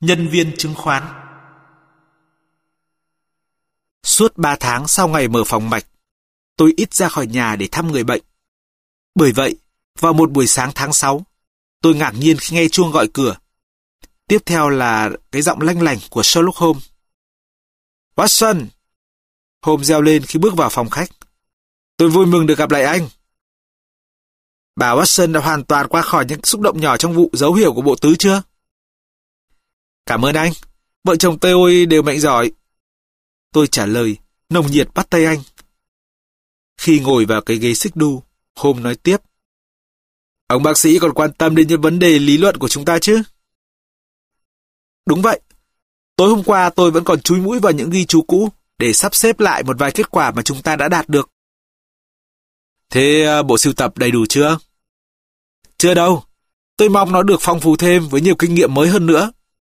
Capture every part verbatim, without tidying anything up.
Nhân viên chứng khoán. Suốt ba tháng sau ngày mở phòng mạch, tôi ít ra khỏi nhà để thăm người bệnh. Bởi vậy, vào một buổi sáng tháng sáu, tôi ngạc nhiên khi nghe chuông gọi cửa. Tiếp theo là cái giọng lanh lảnh của Sherlock Holmes. Watson! Holmes reo lên khi bước vào phòng khách. Tôi vui mừng được gặp lại anh. Bà Watson đã hoàn toàn qua khỏi những xúc động nhỏ trong vụ dấu hiệu của bộ tứ chưa? Cảm ơn anh. Vợ chồng tôi đều mạnh giỏi. Tôi trả lời, nồng nhiệt bắt tay anh. Khi ngồi vào cái ghế xích đu, Holmes nói tiếp. Ông bác sĩ còn quan tâm đến những vấn đề lý luận của chúng ta chứ? Đúng vậy. Tối hôm qua tôi vẫn còn chúi mũi vào những ghi chú cũ để sắp xếp lại một vài kết quả mà chúng ta đã đạt được. Thế bộ sưu tập đầy đủ chưa? Chưa đâu. Tôi mong nó được phong phú thêm với nhiều kinh nghiệm mới hơn nữa.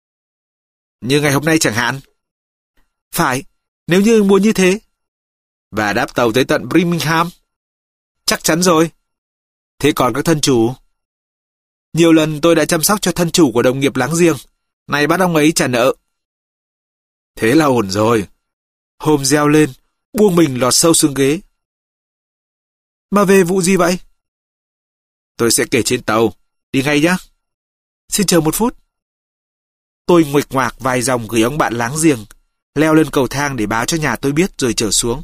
Như ngày hôm nay chẳng hạn. Phải, nếu như muốn như thế. Và đáp tàu tới tận Birmingham. Chắc chắn rồi. Thế còn các thân chủ? Nhiều lần tôi đã chăm sóc cho thân chủ của đồng nghiệp láng giềng. Nay bắt ông ấy trả nợ. Thế là ổn rồi. Holmes reo lên, buông mình lọt sâu xuống ghế. Mà về vụ gì vậy? Tôi sẽ kể trên tàu. Đi ngay nhé. Xin chờ một phút. Tôi nguệch ngoạc vài dòng gửi ông bạn láng giềng, leo lên cầu thang để báo cho nhà tôi biết rồi trở xuống.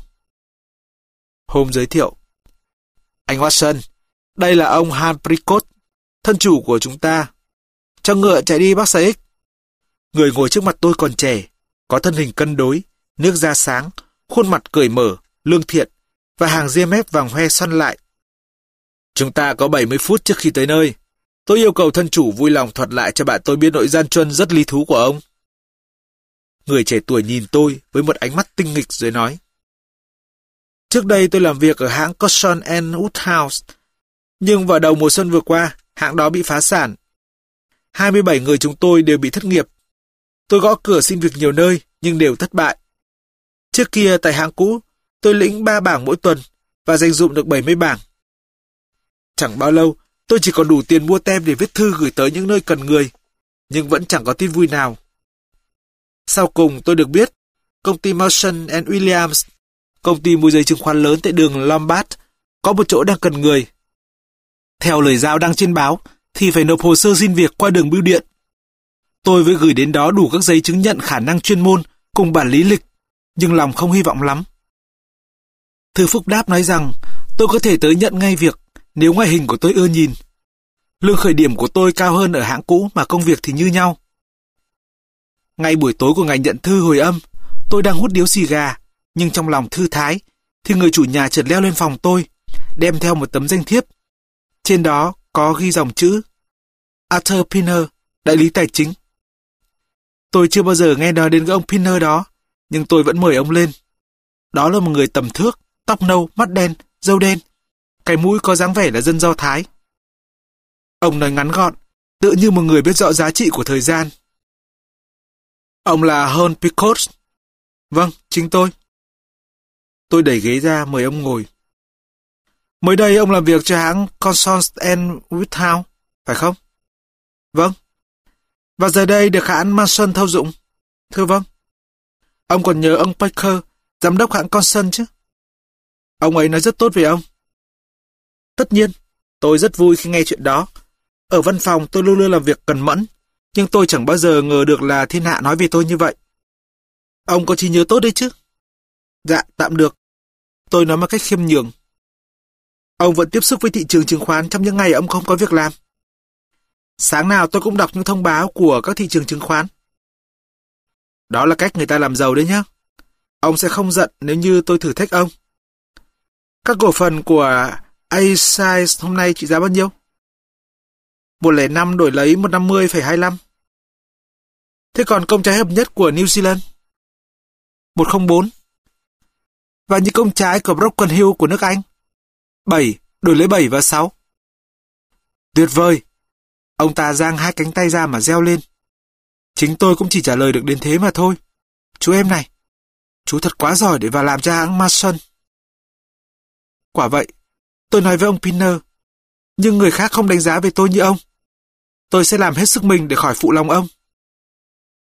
Holmes giới thiệu. Anh Watson, đây là ông Humphrey, thân chủ của chúng ta. Cho ngựa chạy đi bác sĩ. Người ngồi trước mặt tôi còn trẻ, có thân hình cân đối, nước da sáng, khuôn mặt cởi mở, lương thiện và hàng ria mép vàng hoe xoăn lại. Chúng ta có bảy mươi phút trước khi tới nơi. Tôi yêu cầu thân chủ vui lòng thuật lại cho bạn tôi biết nội gian truân rất lý thú của ông. Người trẻ tuổi nhìn tôi với một ánh mắt tinh nghịch rồi nói. Trước đây tôi làm việc ở hãng Cotton and Woodhouse, nhưng vào đầu mùa xuân vừa qua, hãng đó bị phá sản. hai mươi bảy người chúng tôi đều bị thất nghiệp. Tôi gõ cửa xin việc nhiều nơi, nhưng đều thất bại. Trước kia tại hãng cũ, tôi lĩnh ba bảng mỗi tuần và dành dụm được bảy mươi bảng. Chẳng bao lâu, tôi chỉ còn đủ tiền mua tem để viết thư gửi tới những nơi cần người, nhưng vẫn chẳng có tin vui nào. Sau cùng tôi được biết, công ty Mawson and Williams, công ty môi giấy chứng khoán lớn tại đường Lombard, có một chỗ đang cần người. Theo lời giao đăng trên báo, thì phải nộp hồ sơ xin việc qua đường bưu điện. Tôi mới gửi đến đó đủ các giấy chứng nhận khả năng chuyên môn cùng bản lý lịch, nhưng lòng không hy vọng lắm. Thư phúc đáp nói rằng tôi có thể tới nhận ngay việc nếu ngoại hình của tôi ưa nhìn. Lương khởi điểm của tôi cao hơn ở hãng cũ mà công việc thì như nhau. Ngay buổi tối của ngày nhận thư hồi âm, tôi đang hút điếu xì gà, nhưng trong lòng thư thái, thì người chủ nhà chợt leo lên phòng tôi, đem theo một tấm danh thiếp. Trên đó có ghi dòng chữ Arthur Pinner, đại lý tài chính. Tôi chưa bao giờ nghe nói đến cái ông Pinner đó, nhưng tôi vẫn mời ông lên. Đó là một người tầm thước, tóc nâu, mắt đen, râu đen, cái mũi có dáng vẻ là dân Do Thái. Ông nói ngắn gọn, tựa như một người biết rõ giá trị của thời gian. Ông là Holmes Picot. Vâng, chính tôi. Tôi đẩy ghế ra mời ông ngồi. Mới đây ông làm việc cho hãng Cotton and Woodhouse, phải không? Vâng. Và giờ đây được hãng Manson thâu dụng. Thưa vâng. Ông còn nhớ ông Baker, giám đốc hãng Cotton chứ? Ông ấy nói rất tốt về ông. Tất nhiên, tôi rất vui khi nghe chuyện đó. Ở văn phòng tôi luôn luôn làm việc cần mẫn, nhưng tôi chẳng bao giờ ngờ được là thiên hạ nói về tôi như vậy. Ông có trí nhớ tốt đấy chứ? Dạ, tạm được. Tôi nói một cách khiêm nhường. Ông vẫn tiếp xúc với thị trường chứng khoán trong những ngày ông không có việc làm. Sáng nào tôi cũng đọc những thông báo của các thị trường chứng khoán. Đó là cách người ta làm giàu đấy nhá. Ông sẽ không giận nếu như tôi thử thách ông. Các cổ phần của a xê i hôm nay trị giá bao nhiêu? một không năm đổi lấy một trăm năm mươi phẩy hai mươi lăm. Thế còn công trái hợp nhất của New Zealand? một không bốn. Và những công trái của Broken Hill của nước Anh? bảy đổi lấy bảy và sáu. Tuyệt vời! Ông ta giang hai cánh tay ra mà reo lên. Chính tôi cũng chỉ trả lời được đến thế mà thôi. Chú em này, chú thật quá giỏi để vào làm cho hãng Mason. Quả vậy, tôi nói với ông Pinner, nhưng người khác không đánh giá về tôi như ông. Tôi sẽ làm hết sức mình để khỏi phụ lòng ông.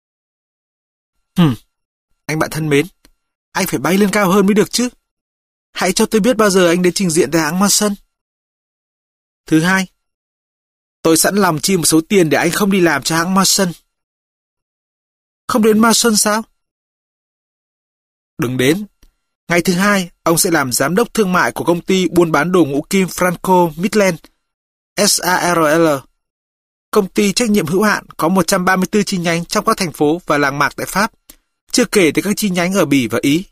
Hừm, anh bạn thân mến, anh phải bay lên cao hơn mới được chứ. Hãy cho tôi biết bao giờ anh đến trình diện tại hãng Mason. Thứ hai, tôi sẵn lòng chi một số tiền để anh không đi làm cho hãng Mason. Không đến Mason sao? Đừng đến. Ngày thứ hai, ông sẽ làm giám đốc thương mại của công ty buôn bán đồ ngũ kim Franco Midland, sờ a rờ lờ. Công ty trách nhiệm hữu hạn có một trăm ba mươi tư chi nhánh trong các thành phố và làng mạc tại Pháp, chưa kể tới các chi nhánh ở Bỉ và Ý.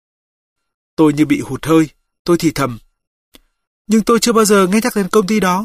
Tôi như bị hụt hơi, tôi thì thầm. Nhưng tôi chưa bao giờ nghe nhắc đến công ty đó.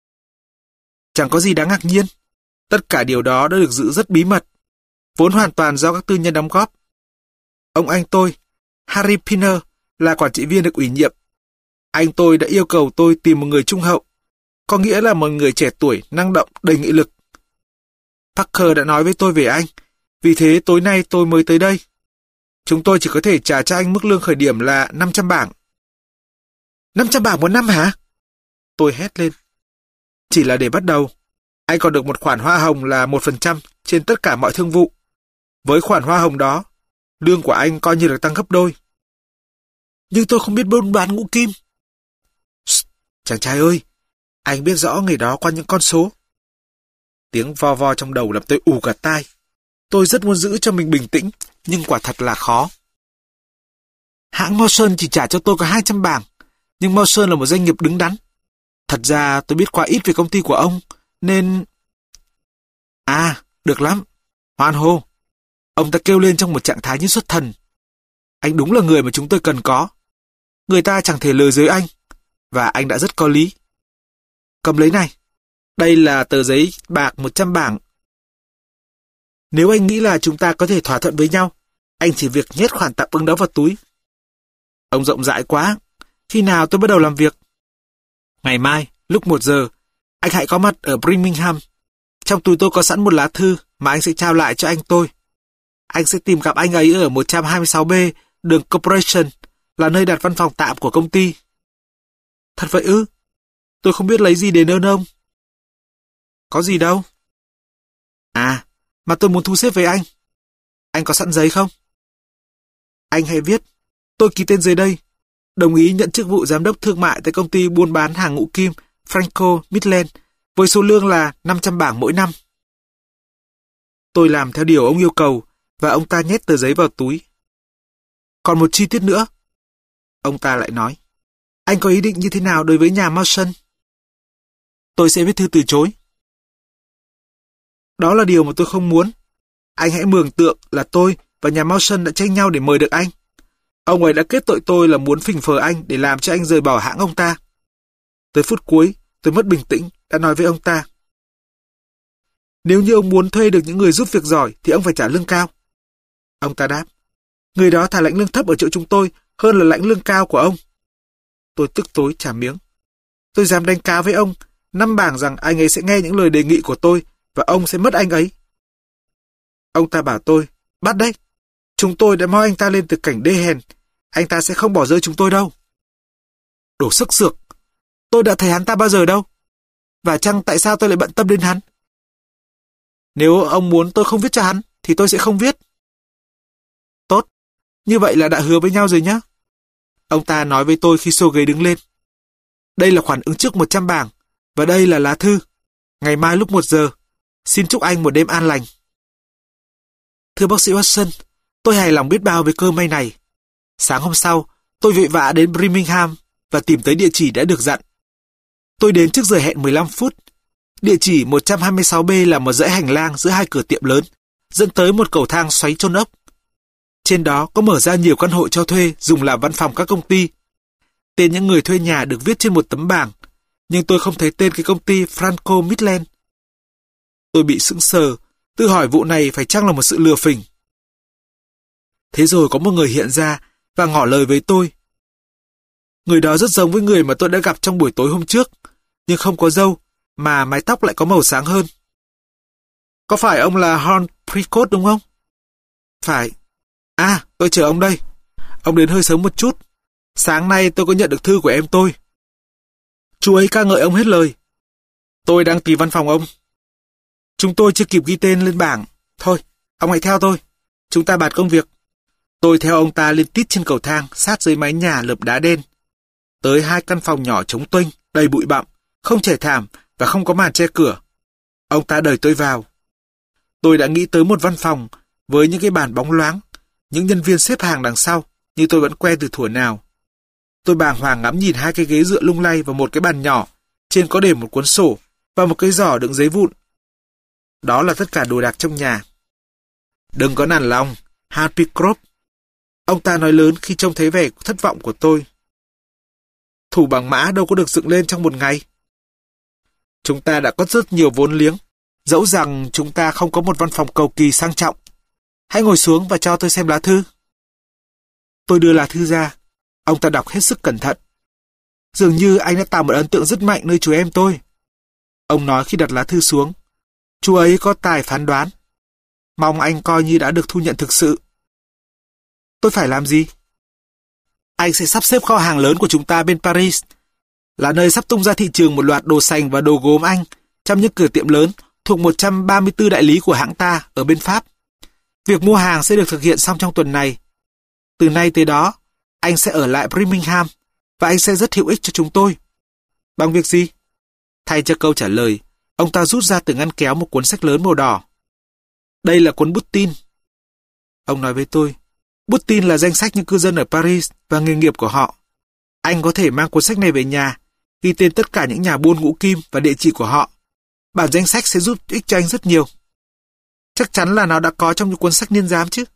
Chẳng có gì đáng ngạc nhiên. Tất cả điều đó đã được giữ rất bí mật, vốn hoàn toàn do các tư nhân đóng góp. Ông anh tôi, Harry Pinner, là quản trị viên được ủy nhiệm. Anh tôi đã yêu cầu tôi tìm một người trung hậu, có nghĩa là một người trẻ tuổi, năng động, đầy nghị lực. Parker đã nói với tôi về anh, vì thế tối nay tôi mới tới đây. Chúng tôi chỉ có thể trả cho anh mức lương khởi điểm là năm trăm bảng. năm trăm bảng một năm hả? Tôi hét lên. Chỉ là để bắt đầu. Anh còn được một khoản hoa hồng là một phần trăm trên tất cả mọi thương vụ. Với khoản hoa hồng đó, lương của anh coi như được tăng gấp đôi. Nhưng tôi không biết buôn bán ngũ kim. Shh, chàng trai ơi, anh biết rõ nghề đó qua những con số. Tiếng vo vo trong đầu làm tôi ù cả tai. Tôi rất muốn giữ cho mình bình tĩnh, nhưng quả thật là khó. Hãng Mawson chỉ trả cho tôi có hai trăm bảng, nhưng Mawson là một doanh nghiệp đứng đắn. Thật ra tôi biết quá ít về công ty của ông, nên... À, được lắm. Hoan hô. Ông ta kêu lên trong một trạng thái như xuất thần. Anh đúng là người mà chúng tôi cần có. Người ta chẳng thể lừa dối anh, và anh đã rất có lý. Cầm lấy này. Đây là tờ giấy bạc một trăm bảng. Nếu anh nghĩ là chúng ta có thể thỏa thuận với nhau, anh chỉ việc nhét khoản tạm ứng đó vào túi. Ông rộng rãi quá. Khi nào tôi bắt đầu làm việc? Ngày mai, lúc một giờ, anh hãy có mặt ở Birmingham. Trong túi tôi có sẵn một lá thư mà anh sẽ trao lại cho anh tôi. Anh sẽ tìm gặp anh ấy ở một trăm hai mươi sáu B, đường Corporation, là nơi đặt văn phòng tạm của công ty. Thật vậy ư? Tôi không biết lấy gì để ơn ông. Có gì đâu. À, mà tôi muốn thu xếp với anh. Anh có sẵn giấy không? Anh hãy viết. Tôi ký tên dưới đây. Đồng ý nhận chức vụ giám đốc thương mại tại công ty buôn bán hàng ngũ kim Franco Midland với số lương là năm trăm bảng mỗi năm. Tôi làm theo điều ông yêu cầu và ông ta nhét tờ giấy vào túi. Còn một chi tiết nữa. Ông ta lại nói. Anh có ý định như thế nào đối với nhà Mawson? Tôi sẽ viết thư từ chối. Đó là điều mà tôi không muốn. Anh hãy mường tượng là tôi và nhà Mawson đã tranh nhau để mời được anh. Ông ấy đã kết tội tôi là muốn phỉnh phờ anh để làm cho anh rời bỏ hãng ông ta. Tới phút cuối, tôi mất bình tĩnh, đã nói với ông ta. Nếu như ông muốn thuê được những người giúp việc giỏi thì ông phải trả lương cao. Ông ta đáp. Người đó thà lãnh lương thấp ở chỗ chúng tôi hơn là lãnh lương cao của ông. Tôi tức tối trả miếng. Tôi dám đánh cá với ông, năm bảng rằng anh ấy sẽ nghe những lời đề nghị của tôi và ông sẽ mất anh ấy. Ông ta bảo tôi, bắt đấy. Chúng tôi đã moi anh ta lên từ cảnh đê hèn. Anh ta sẽ không bỏ rơi chúng tôi đâu. Đồ sức sược. Tôi đã thấy hắn ta bao giờ đâu. Và chăng tại sao tôi lại bận tâm đến hắn? Nếu ông muốn tôi không viết cho hắn, thì tôi sẽ không viết. Tốt. Như vậy là đã hứa với nhau rồi nhé. Ông ta nói với tôi khi xô ghế đứng lên. Đây là khoản ứng trước một trăm bảng. Và đây là lá thư. Ngày mai lúc một giờ. Xin chúc anh một đêm an lành. Thưa bác sĩ Watson, tôi hài lòng biết bao về cơ may này. Sáng hôm sau, tôi vội vã đến Birmingham và tìm tới địa chỉ đã được dặn. Tôi đến trước giờ hẹn mười lăm phút. Địa chỉ một trăm hai mươi sáu B là một dãy hành lang giữa hai cửa tiệm lớn, dẫn tới một cầu thang xoáy chôn ốc. Trên đó có mở ra nhiều căn hộ cho thuê dùng làm văn phòng các công ty. Tên những người thuê nhà được viết trên một tấm bảng, nhưng tôi không thấy tên cái công ty Franco Midland. Tôi bị sững sờ, tự hỏi vụ này phải chăng là một sự lừa phỉnh. Thế rồi có một người hiện ra và ngỏ lời với tôi. Người đó rất giống với người mà tôi đã gặp trong buổi tối hôm trước, nhưng không có râu, mà mái tóc lại có màu sáng hơn. Có phải ông là Horn Precourt đúng không? Phải. À, tôi chờ ông đây. Ông đến hơi sớm một chút. Sáng nay tôi có nhận được thư của em tôi. Chú ấy ca ngợi ông hết lời. Tôi đang tìm văn phòng ông. Chúng tôi chưa kịp ghi tên lên bảng. Thôi, ông hãy theo tôi. chúng ta bàn công việc. Tôi theo ông ta lên tít trên cầu thang, sát dưới mái nhà lợp đá đen. Tới hai căn phòng nhỏ trống tuênh, đầy bụi bặm, không trải thảm và không có màn che cửa. Ông ta đẩy tôi vào. Tôi đã nghĩ tới một văn phòng với những cái bàn bóng loáng, những nhân viên xếp hàng đằng sau, như tôi vẫn quen từ thuở nào. Tôi bàng hoàng ngắm nhìn hai cái ghế dựa lung lay và một cái bàn nhỏ, trên có để một cuốn sổ và một cái giỏ đựng giấy vụn. Đó là tất cả đồ đạc trong nhà. Đừng có nản lòng, Happy Crop. Ông ta nói lớn khi trông thấy vẻ thất vọng của tôi. Thủ bằng mã đâu có được dựng lên trong một ngày. Chúng ta đã có rất nhiều vốn liếng, dẫu rằng chúng ta không có một văn phòng cầu kỳ sang trọng. Hãy ngồi xuống và cho tôi xem lá thư. Tôi đưa lá thư ra. Ông ta đọc hết sức cẩn thận. Dường như anh đã tạo một ấn tượng rất mạnh nơi chú em tôi. Ông nói khi đặt lá thư xuống. Chú ấy có tài phán đoán. Mong anh coi như đã được thu nhận thực sự. Tôi phải làm gì? Anh sẽ sắp xếp kho hàng lớn của chúng ta bên Paris, là nơi sắp tung ra thị trường một loạt đồ sành và đồ gốm Anh trong những cửa tiệm lớn thuộc một trăm ba mươi tư đại lý của hãng ta ở bên Pháp. Việc mua hàng sẽ được thực hiện xong trong tuần này. Từ nay tới đó, anh sẽ ở lại Birmingham và anh sẽ rất hữu ích cho chúng tôi. Bằng việc gì? Thay cho câu trả lời, ông ta rút ra từ ngăn kéo một cuốn sách lớn màu đỏ. Đây là cuốn bút tin. Ông nói với tôi, bút tin là danh sách những cư dân ở Paris và nghề nghiệp của họ. Anh có thể mang cuốn sách này về nhà, ghi tên tất cả những nhà buôn ngũ kim và địa chỉ của họ. Bản danh sách sẽ giúp ích cho anh rất nhiều. Chắc chắn là nó đã có trong những cuốn sách niên giám chứ.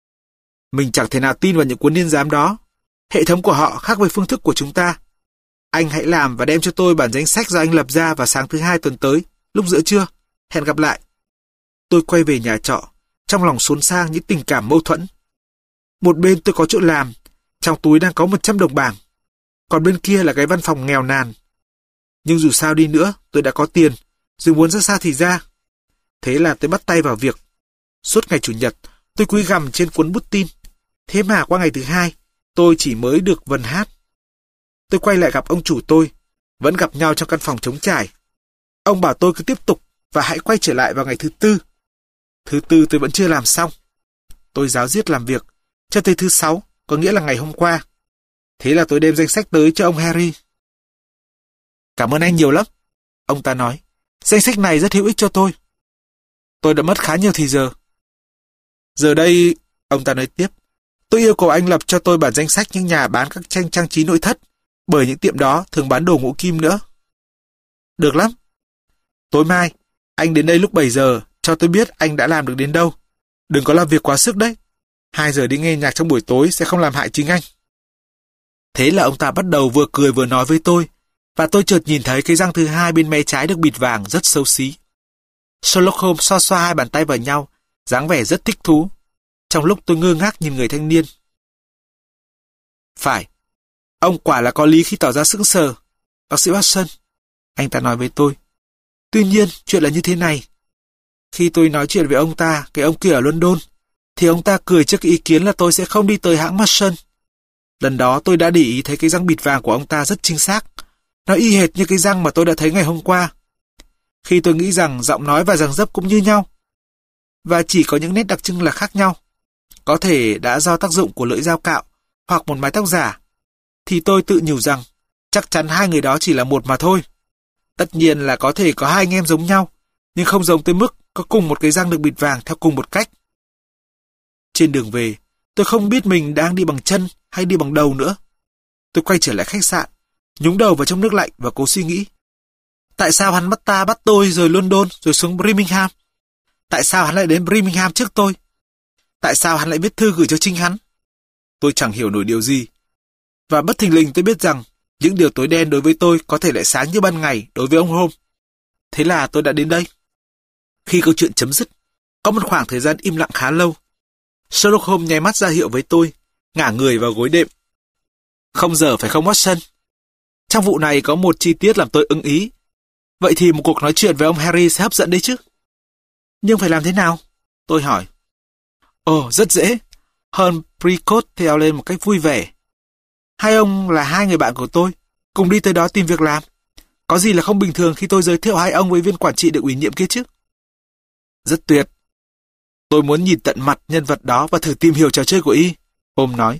Mình chẳng thể nào tin vào những cuốn niên giám đó. Hệ thống của họ khác với phương thức của chúng ta. Anh hãy làm và đem cho tôi bản danh sách do anh lập ra vào sáng thứ hai tuần tới, lúc giữa trưa. Hẹn gặp lại. Tôi quay về nhà trọ, trong lòng xốn sang những tình cảm mâu thuẫn. Một bên tôi có chỗ làm, trong túi đang có một trăm đồng bảng. Còn bên kia là cái văn phòng nghèo nàn. Nhưng dù sao đi nữa, tôi đã có tiền, dù muốn ra sao thì ra. Thế là tôi bắt tay vào việc. Suốt ngày Chủ nhật, tôi cúi gằm trên cuốn bút tin. Thế mà qua ngày thứ hai, tôi chỉ mới được vần hát. Tôi quay lại gặp ông chủ tôi, vẫn gặp nhau trong căn phòng trống trải. Ông bảo tôi cứ tiếp tục và hãy quay trở lại vào ngày thứ tư. Thứ tư tôi vẫn chưa làm xong. Tôi ráo riết làm việc, cho tới thứ sáu, có nghĩa là ngày hôm qua. Thế là tôi đem danh sách tới cho ông Harry. Cảm ơn anh nhiều lắm, ông ta nói. Danh sách này rất hữu ích cho tôi. Tôi đã mất khá nhiều thời giờ. Giờ đây, ông ta nói tiếp, tôi yêu cầu anh lập cho tôi bản danh sách những nhà bán các tranh trang trí nội thất, bởi những tiệm đó thường bán đồ ngũ kim nữa. Được lắm. Tối mai, anh đến đây lúc bảy giờ, cho tôi biết anh đã làm được đến đâu. Đừng có làm việc quá sức đấy. Hai giờ đi nghe nhạc trong buổi tối sẽ không làm hại chính anh. Thế là ông ta bắt đầu vừa cười vừa nói với tôi, và tôi chợt nhìn thấy cái răng thứ hai bên mé trái được bịt vàng rất xấu xí. Sherlock Holmes xoa xoa hai bàn tay vào nhau, dáng vẻ rất thích thú, trong lúc tôi ngơ ngác nhìn người thanh niên. Phải, ông quả là có lý khi tỏ ra sững sờ, bác sĩ Watson, anh ta nói với tôi. Tuy nhiên, chuyện là như thế này. Khi tôi nói chuyện với ông ta, cái ông kia ở London, thì ông ta cười trước cái ý kiến là tôi sẽ không đi tới hãng Marshall. Lần đó tôi đã để ý thấy cái răng bịt vàng của ông ta rất chính xác. Nó y hệt như cái răng mà tôi đã thấy ngày hôm qua. Khi tôi nghĩ rằng giọng nói và dáng dấp cũng như nhau, và chỉ có những nét đặc trưng là khác nhau, có thể đã do tác dụng của lưỡi dao cạo hoặc một mái tóc giả, thì tôi tự nhủ rằng chắc chắn hai người đó chỉ là một mà thôi. Tất nhiên là có thể có hai anh em giống nhau, nhưng không giống tới mức có cùng một cái răng được bịt vàng theo cùng một cách. Trên đường về, tôi không biết mình đang đi bằng chân hay đi bằng đầu nữa. Tôi quay trở lại khách sạn, nhúng đầu vào trong nước lạnh và cố suy nghĩ. Tại sao hắn bắt ta bắt tôi rồi London rồi xuống Birmingham? Tại sao hắn lại đến Birmingham trước tôi? Tại sao hắn lại viết thư gửi cho chính hắn? Tôi chẳng hiểu nổi điều gì. Và bất thình lình tôi biết rằng những điều tối đen đối với tôi có thể lại sáng như ban ngày đối với ông Holmes. Thế là tôi đã đến đây. Khi câu chuyện chấm dứt, có một khoảng thời gian im lặng khá lâu. Sherlock Holmes nháy mắt ra hiệu với tôi, ngả người vào gối đệm. Không giờ phải không Watson? Trong vụ này có một chi tiết làm tôi ưng ý. Vậy thì một cuộc nói chuyện với ông Harry sẽ hấp dẫn đấy chứ. Nhưng phải làm thế nào? Tôi hỏi. Ồ, rất dễ. Humphrey theo lên một cách vui vẻ. Hai ông là hai người bạn của tôi, cùng đi tới đó tìm việc làm. Có gì là không bình thường khi tôi giới thiệu hai ông với viên quản trị được ủy nhiệm kia chứ? Rất tuyệt. Tôi muốn nhìn tận mặt nhân vật đó và thử tìm hiểu trò chơi của y, Holmes nói.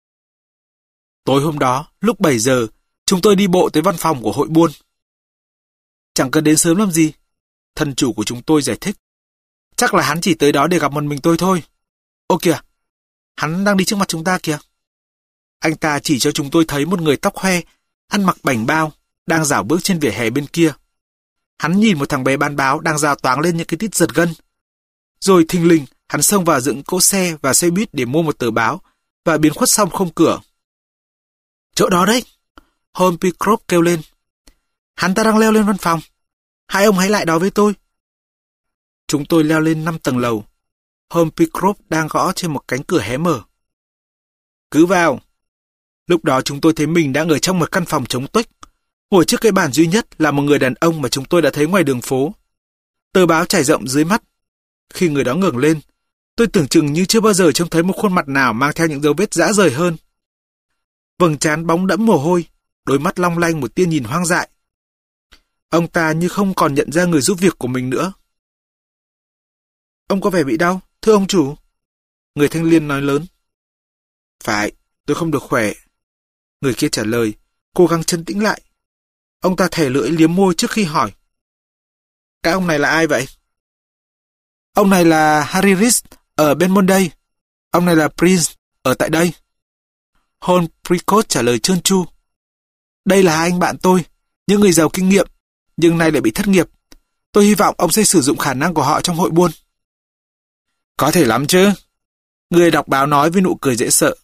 Tối hôm đó, lúc bảy giờ, chúng tôi đi bộ tới văn phòng của hội buôn. Chẳng cần đến sớm làm gì, thân chủ của chúng tôi giải thích. Chắc là hắn chỉ tới đó để gặp một mình tôi thôi. Ô kìa, hắn đang đi trước mặt chúng ta kìa. Anh ta chỉ cho chúng tôi thấy một người tóc hoe, ăn mặc bảnh bao, đang dạo bước trên vỉa hè bên kia. Hắn nhìn một thằng bé bán báo đang dao toáng lên những cái tít giật gân. Rồi thình lình, hắn xông vào dựng cỗ xe và xe buýt để mua một tờ báo và biến khuất xong không cửa. Chỗ đó đấy, Holmes Pycroft kêu lên. Hắn ta đang leo lên văn phòng. Hai ông hãy lại đó với tôi. Chúng tôi leo lên năm tầng lầu. Holmes Pycroft đang gõ trên một cánh cửa hé mở. Cứ vào. Lúc đó chúng tôi thấy mình đang ở trong một căn phòng trống tuếch. Ngồi trước cái bàn duy nhất là một người đàn ông mà chúng tôi đã thấy ngoài đường phố. Tờ báo trải rộng dưới mắt. Khi người đó ngẩng lên, tôi tưởng chừng như chưa bao giờ trông thấy một khuôn mặt nào mang theo những dấu vết rã rời hơn. Vầng trán bóng đẫm mồ hôi, đôi mắt long lanh một tia nhìn hoang dại. Ông ta như không còn nhận ra người giúp việc của mình nữa. Ông có vẻ bị đau, thưa ông chủ. Người thanh niên nói lớn. Phải, tôi không được khỏe. Người kia trả lời, cố gắng trấn tĩnh lại. Ông ta thè lưỡi liếm môi trước khi hỏi. Các ông này là ai vậy? Ông này là Harry Rees ở bên Monday. Ông này là Prince ở tại đây. Holmes Pycroft trả lời trơn tru. Đây là hai anh bạn tôi, những người giàu kinh nghiệm, nhưng nay lại bị thất nghiệp. Tôi hy vọng ông sẽ sử dụng khả năng của họ trong hội buôn. Có thể lắm chứ. Người đọc báo nói với nụ cười dễ sợ.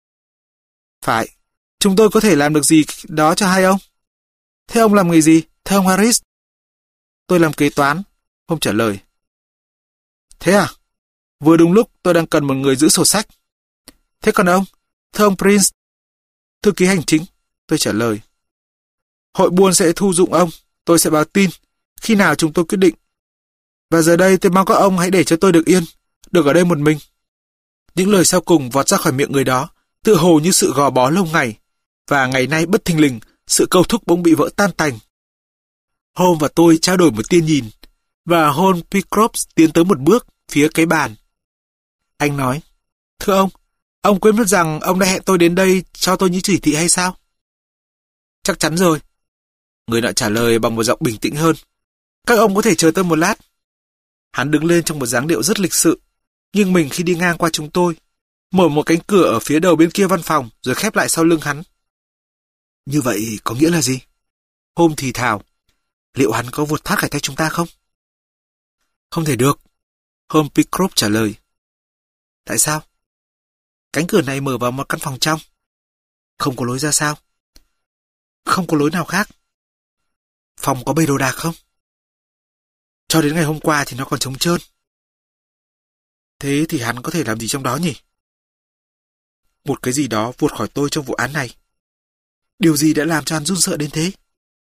Phải, chúng tôi có thể làm được gì đó cho hai ông? Thế ông làm nghề gì, thưa ông Harris? Tôi làm kế toán, Holmes trả lời. Thế à? Vừa đúng lúc tôi đang cần một người giữ sổ sách. Thế còn ông, thưa ông Prince? Thư ký hành chính, tôi trả lời. Hội buôn sẽ thu dụng ông, tôi sẽ báo tin khi nào chúng tôi quyết định. Và giờ đây tôi mong các ông hãy để cho tôi được yên, được ở đây một mình. Những lời sau cùng vọt ra khỏi miệng người đó, tựa hồ như sự gò bó lâu ngày, và ngày nay bất thình lình, sự câu thúc bỗng bị vỡ tan tành. Holmes và tôi trao đổi một tia nhìn, và Holmes Pycroft tiến tới một bước phía cái bàn. Anh nói, thưa ông, ông quên mất rằng ông đã hẹn tôi đến đây cho tôi những chỉ thị hay sao? Chắc chắn rồi. Người nọ trả lời bằng một giọng bình tĩnh hơn. Các ông có thể chờ tôi một lát. Hắn đứng lên trong một dáng điệu rất lịch sự, nghiêng mình khi đi ngang qua chúng tôi, mở một cánh cửa ở phía đầu bên kia văn phòng rồi khép lại sau lưng hắn. Như vậy có nghĩa là gì? Holmes thì thào. Liệu hắn có vụt thoát khỏi tay chúng ta không? Không thể được. Holmes Pycroft trả lời. Tại sao? Cánh cửa này mở vào một căn phòng trong. Không có lối ra sao? Không có lối nào khác. Phòng có bày đồ đạc không? Cho đến ngày hôm qua thì nó còn trống trơn. Thế thì hắn có thể làm gì trong đó nhỉ? Một cái gì đó vụt khỏi tôi trong vụ án này. Điều gì đã làm cho hắn run sợ đến thế?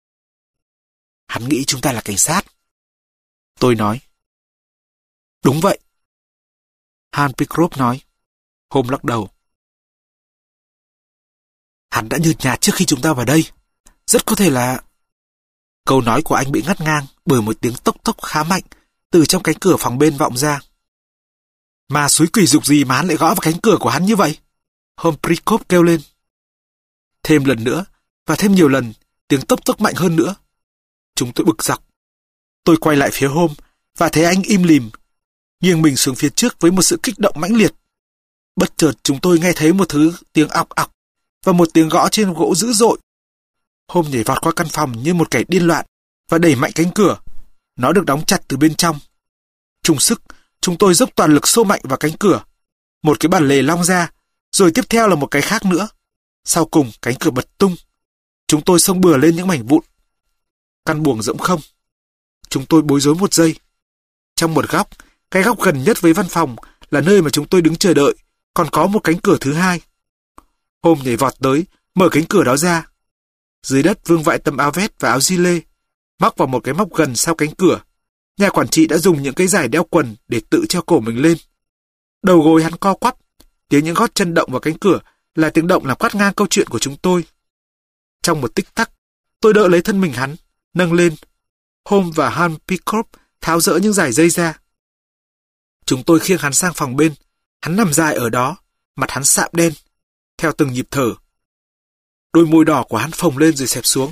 Hắn nghĩ chúng ta là cảnh sát. Tôi nói. Đúng vậy. Hans Pycroft nói. Holmes lắc đầu. Hắn đã nhợt nhạt trước khi chúng ta vào đây. Rất có thể là... Câu nói của anh bị ngắt ngang bởi một tiếng tốc tốc khá mạnh từ trong cánh cửa phòng bên vọng ra. Mà suối quỷ dục gì mà hắn lại gõ vào cánh cửa của hắn như vậy? Holmes Pycroft kêu lên. Thêm lần nữa, và thêm nhiều lần, tiếng tốc tốc mạnh hơn nữa. Chúng tôi bực dọc. Tôi quay lại phía Holmes và thấy anh im lìm, nghiêng mình xuống phía trước với một sự kích động mãnh liệt. Bất chợt chúng tôi nghe thấy một thứ tiếng ọc ọc và một tiếng gõ trên gỗ dữ dội. Holmes nhảy vọt qua căn phòng như một kẻ điên loạn và đẩy mạnh cánh cửa. Nó được đóng chặt từ bên trong. Chung sức, chúng tôi dốc toàn lực xô mạnh vào cánh cửa. Một cái bản lề long ra, rồi tiếp theo là một cái khác nữa. Sau cùng cánh cửa bật tung. Chúng tôi xông bừa lên những mảnh vụn. Căn buồng rỗng không. Chúng tôi bối rối một giây. Trong một góc, cái góc gần nhất với văn phòng là nơi mà chúng tôi đứng chờ đợi, còn có một cánh cửa thứ hai. Holmes nhảy vọt tới, mở cánh cửa đó ra. Dưới đất vương vãi tấm áo vest và áo gi-lê, móc vào một cái móc gần sau cánh cửa. Nhà quản trị đã dùng những cái giải đeo quần để tự treo cổ mình lên. Đầu gối hắn co quắp, tiếng những gót chân động vào cánh cửa là tiếng động làm cắt ngang câu chuyện của chúng tôi. Trong một tích tắc, tôi đỡ lấy thân mình hắn, nâng lên. Holmes và Hans Pycroft tháo dỡ những dải dây ra. Chúng tôi khiêng hắn sang phòng bên. Hắn nằm dài ở đó, mặt hắn sạm đen, theo từng nhịp thở. Đôi môi đỏ của hắn phồng lên rồi xẹp xuống.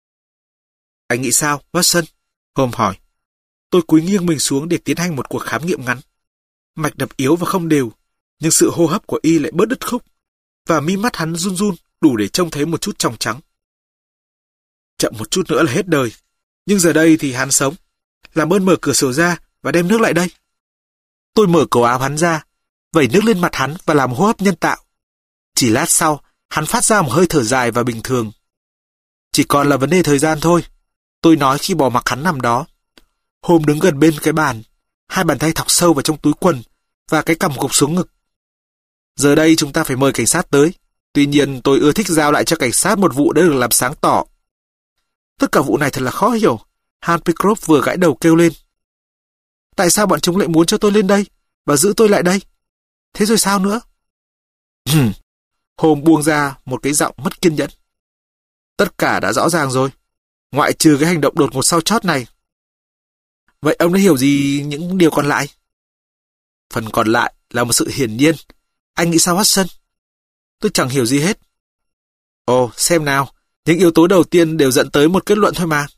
Anh nghĩ sao, Watson? Holmes hỏi. Tôi cúi nghiêng mình xuống để tiến hành một cuộc khám nghiệm ngắn. Mạch đập yếu và không đều, nhưng sự hô hấp của y lại bớt đứt khúc, và mi mắt hắn run run đủ để trông thấy một chút tròng trắng. Chậm một chút nữa là hết đời, nhưng giờ đây thì hắn sống. Làm ơn mở cửa sổ ra và đem nước lại đây. Tôi mở cổ áo hắn ra, vẩy nước lên mặt hắn và làm hô hấp nhân tạo. Chỉ lát sau, hắn phát ra một hơi thở dài và bình thường. Chỉ còn là vấn đề thời gian thôi, tôi nói khi bỏ mặc hắn nằm đó. Holmes đứng gần bên cái bàn, hai bàn tay thọc sâu vào trong túi quần và cái cằm gục xuống ngực. Giờ đây chúng ta phải mời cảnh sát tới. Tuy nhiên tôi ưa thích giao lại cho cảnh sát một vụ đã được làm sáng tỏ. Tất cả vụ này thật là khó hiểu. Han Pycroft vừa gãi đầu kêu lên. Tại sao bọn chúng lại muốn cho tôi lên đây và giữ tôi lại đây? Thế rồi sao nữa? Holmes buông ra một cái giọng mất kiên nhẫn. Tất cả đã rõ ràng rồi, ngoại trừ cái hành động đột ngột sau chót này. Vậy ông đã hiểu gì những điều còn lại? Phần còn lại là một sự hiển nhiên. Anh nghĩ sao, Watson? Tôi chẳng hiểu gì hết. Ồ, xem nào, những yếu tố đầu tiên đều dẫn tới một kết luận thôi mà.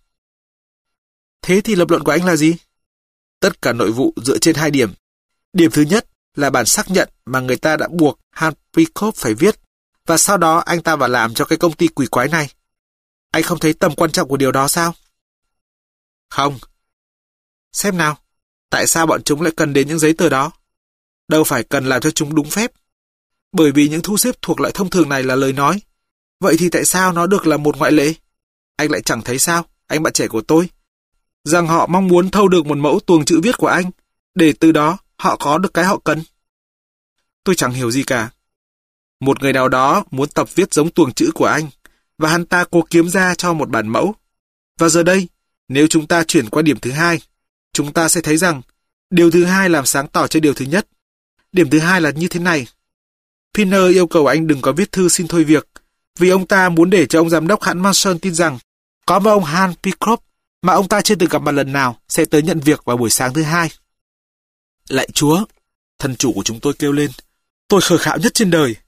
Thế thì lập luận của anh là gì? Tất cả nội vụ dựa trên hai điểm. Điểm thứ nhất là bản xác nhận mà người ta đã buộc Han Pycroft phải viết, và sau đó anh ta vào làm cho cái công ty quỷ quái này. Anh không thấy tầm quan trọng của điều đó sao? Không. Xem nào, tại sao bọn chúng lại cần đến những giấy tờ đó? Đâu phải cần làm cho chúng đúng phép. Bởi vì những thu xếp thuộc loại thông thường này là lời nói. Vậy thì tại sao nó được là một ngoại lệ? Anh lại chẳng thấy sao, anh bạn trẻ của tôi, rằng họ mong muốn thâu được một mẫu tuồng chữ viết của anh, để từ đó họ có được cái họ cần. Tôi chẳng hiểu gì cả. Một người nào đó muốn tập viết giống tuồng chữ của anh, và hắn ta cố kiếm ra cho một bản mẫu. Và giờ đây, nếu chúng ta chuyển qua điểm thứ hai, chúng ta sẽ thấy rằng điều thứ hai làm sáng tỏ cho điều thứ nhất. Điểm thứ hai là như thế này. Pinner yêu cầu anh đừng có viết thư xin thôi việc, vì ông ta muốn để cho ông giám đốc hãng Manson tin rằng có một ông Han Pycroft mà ông ta chưa từng gặp mặt lần nào sẽ tới nhận việc vào buổi sáng thứ hai. Lạy Chúa, thân chủ của chúng tôi kêu lên, tôi khờ khạo nhất trên đời.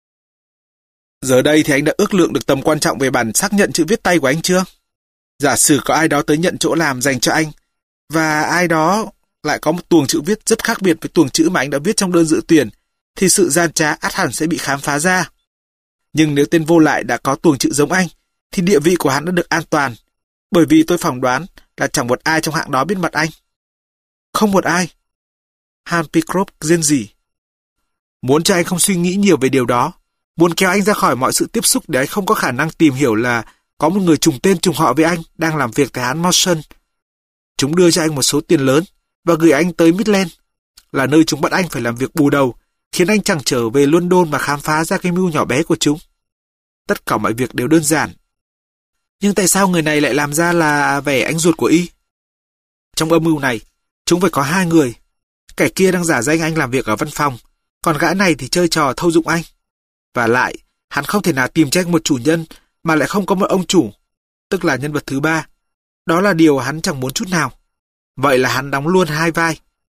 Giờ đây thì anh đã ước lượng được tầm quan trọng về bản xác nhận chữ viết tay của anh chưa? Giả sử có ai đó tới nhận chỗ làm dành cho anh, và ai đó lại có một tuồng chữ viết rất khác biệt với tuồng chữ mà anh đã viết trong đơn dự tuyển, thì sự gian trá ắt hẳn sẽ bị khám phá ra. Nhưng nếu tên vô lại đã có tuồng chữ giống anh, thì địa vị của hắn đã được an toàn, bởi vì tôi phỏng đoán là chẳng một ai trong hạng đó biết mặt anh. Không một ai. Han Pycroft rên rỉ. Muốn cho anh không suy nghĩ nhiều về điều đó, muốn kéo anh ra khỏi mọi sự tiếp xúc để anh không có khả năng tìm hiểu là có một người trùng tên trùng họ với anh đang làm việc tại hãng Manson. Chúng đưa cho anh một số tiền lớn và gửi anh tới Midland, là nơi chúng bắt anh phải làm việc bù đầu, khiến anh chẳng trở về London mà khám phá ra cái mưu nhỏ bé của chúng. Tất cả mọi việc đều đơn giản. Nhưng tại sao người này lại làm ra là vẻ anh ruột của y? Trong âm mưu này, chúng phải có hai người. Kẻ kia đang giả danh anh làm việc ở văn phòng, còn gã này thì chơi trò thâu dụng anh. Và lại, hắn không thể nào tìm cho anh một chủ nhân mà lại không có một ông chủ, tức là nhân vật thứ ba. Đó là điều hắn chẳng muốn chút nào. Vậy là hắn đóng luôn hai vai.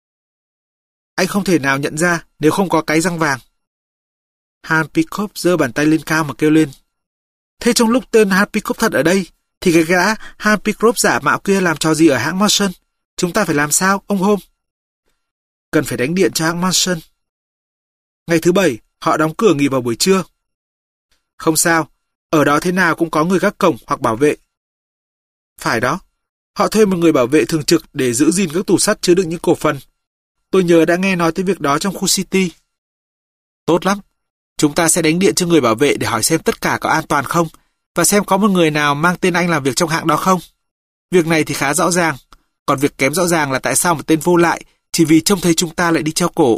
Anh không thể nào nhận ra nếu không có cái răng vàng. Han Pycroft giơ bàn tay lên cao mà kêu lên. Thế trong lúc tên Han Pycroft thật ở đây, thì cái gã Han Pycroft giả mạo kia làm trò gì ở hãng Manson? Chúng ta phải làm sao, ông Holmes? Cần phải đánh điện cho hãng Manson. Ngày thứ bảy, họ đóng cửa nghỉ vào buổi trưa. Không sao, ở đó thế nào cũng có người gác cổng hoặc bảo vệ. Phải đó, họ thuê một người bảo vệ thường trực để giữ gìn các tủ sắt chứa đựng những cổ phần. Tôi nhớ đã nghe nói tới việc đó trong khu City. Tốt lắm, chúng ta sẽ đánh điện cho người bảo vệ để hỏi xem tất cả có an toàn không, và xem có một người nào mang tên anh làm việc trong hãng đó không. Việc này thì khá rõ ràng, còn việc kém rõ ràng là tại sao một tên vô lại chỉ vì trông thấy chúng ta lại đi treo cổ.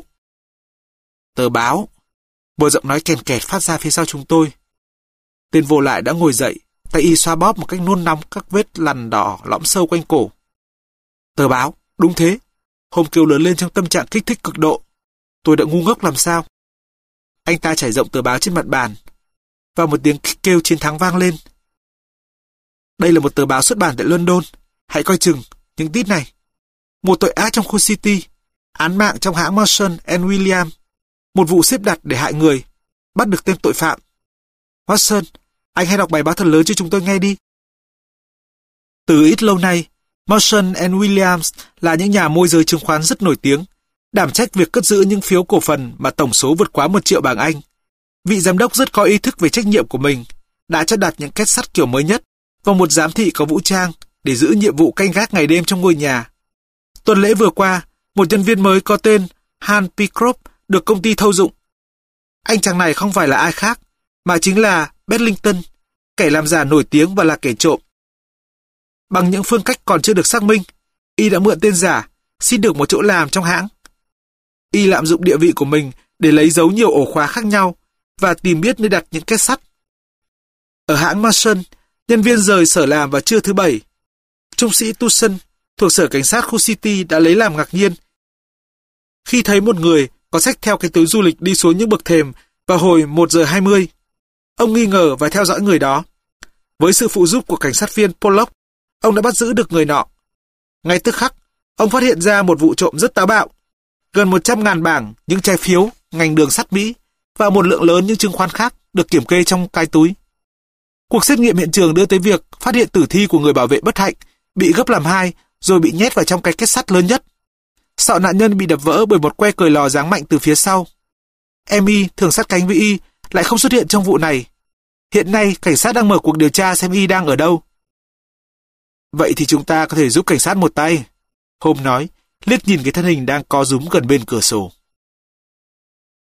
Tờ báo. Một giọng nói kèn kẹt phát ra phía sau chúng tôi. Tên vô lại đã ngồi dậy, tay y xoa bóp một cách nôn nóng các vết lằn đỏ lõm sâu quanh cổ. Tờ báo, đúng thế. Holmes kêu lớn lên trong tâm trạng kích thích cực độ. Tôi đã ngu ngốc làm sao? Anh ta trải rộng tờ báo trên mặt bàn, và một tiếng kêu chiến thắng vang lên. Đây là một tờ báo xuất bản tại London. Hãy coi chừng những tít này. Một tội ác trong khu City. Án mạng trong hãng Marshall and Williams, một vụ xếp đặt để hại người, bắt được tên tội phạm. Watson, anh hãy đọc bài báo thật lớn cho chúng tôi nghe đi. Từ ít lâu nay, Marshall and Williams là những nhà môi giới chứng khoán rất nổi tiếng, đảm trách việc cất giữ những phiếu cổ phần mà tổng số vượt quá một triệu bảng Anh. Vị giám đốc rất có ý thức về trách nhiệm của mình, đã cho đặt những két sắt kiểu mới nhất và một giám thị có vũ trang để giữ nhiệm vụ canh gác ngày đêm trong ngôi nhà. Tuần lễ vừa qua, một nhân viên mới có tên Han Pycroft được công ty thâu dụng. Anh chàng này không phải là ai khác, mà chính là Bedlington, kẻ làm giả nổi tiếng và là kẻ trộm. Bằng những phương cách còn chưa được xác minh, y đã mượn tên giả, xin được một chỗ làm trong hãng. Y lạm dụng địa vị của mình để lấy dấu nhiều ổ khóa khác nhau và tìm biết nơi đặt những két sắt. Ở hãng Marshall, nhân viên rời sở làm vào trưa thứ Bảy. Trung sĩ Tucson thuộc sở cảnh sát khu City đã lấy làm ngạc nhiên khi thấy một người có xách theo cái túi du lịch đi xuống những bậc thềm vào hồi một giờ hai mươi. Ông nghi ngờ và theo dõi người đó. Với sự phụ giúp của cảnh sát viên Pollock, ông đã bắt giữ được người nọ. Ngay tức khắc, ông phát hiện ra một vụ trộm rất táo bạo. Gần một trăm ngàn bảng những trái phiếu, ngành đường sắt Mỹ và một lượng lớn những chứng khoán khác được kiểm kê trong cái túi. Cuộc xét nghiệm hiện trường đưa tới việc phát hiện tử thi của người bảo vệ bất hạnh bị gấp làm hai rồi bị nhét vào trong cái két sắt lớn nhất. Sọ nạn nhân bị đập vỡ bởi một que cời lò giáng mạnh từ phía sau. em i thường sát cánh với y lại không xuất hiện trong vụ này. Hiện nay cảnh sát đang mở cuộc điều tra xem y đang ở đâu. Vậy thì chúng ta có thể giúp cảnh sát một tay, Holmes nói, liếc nhìn cái thân hình đang co rúm gần bên cửa sổ.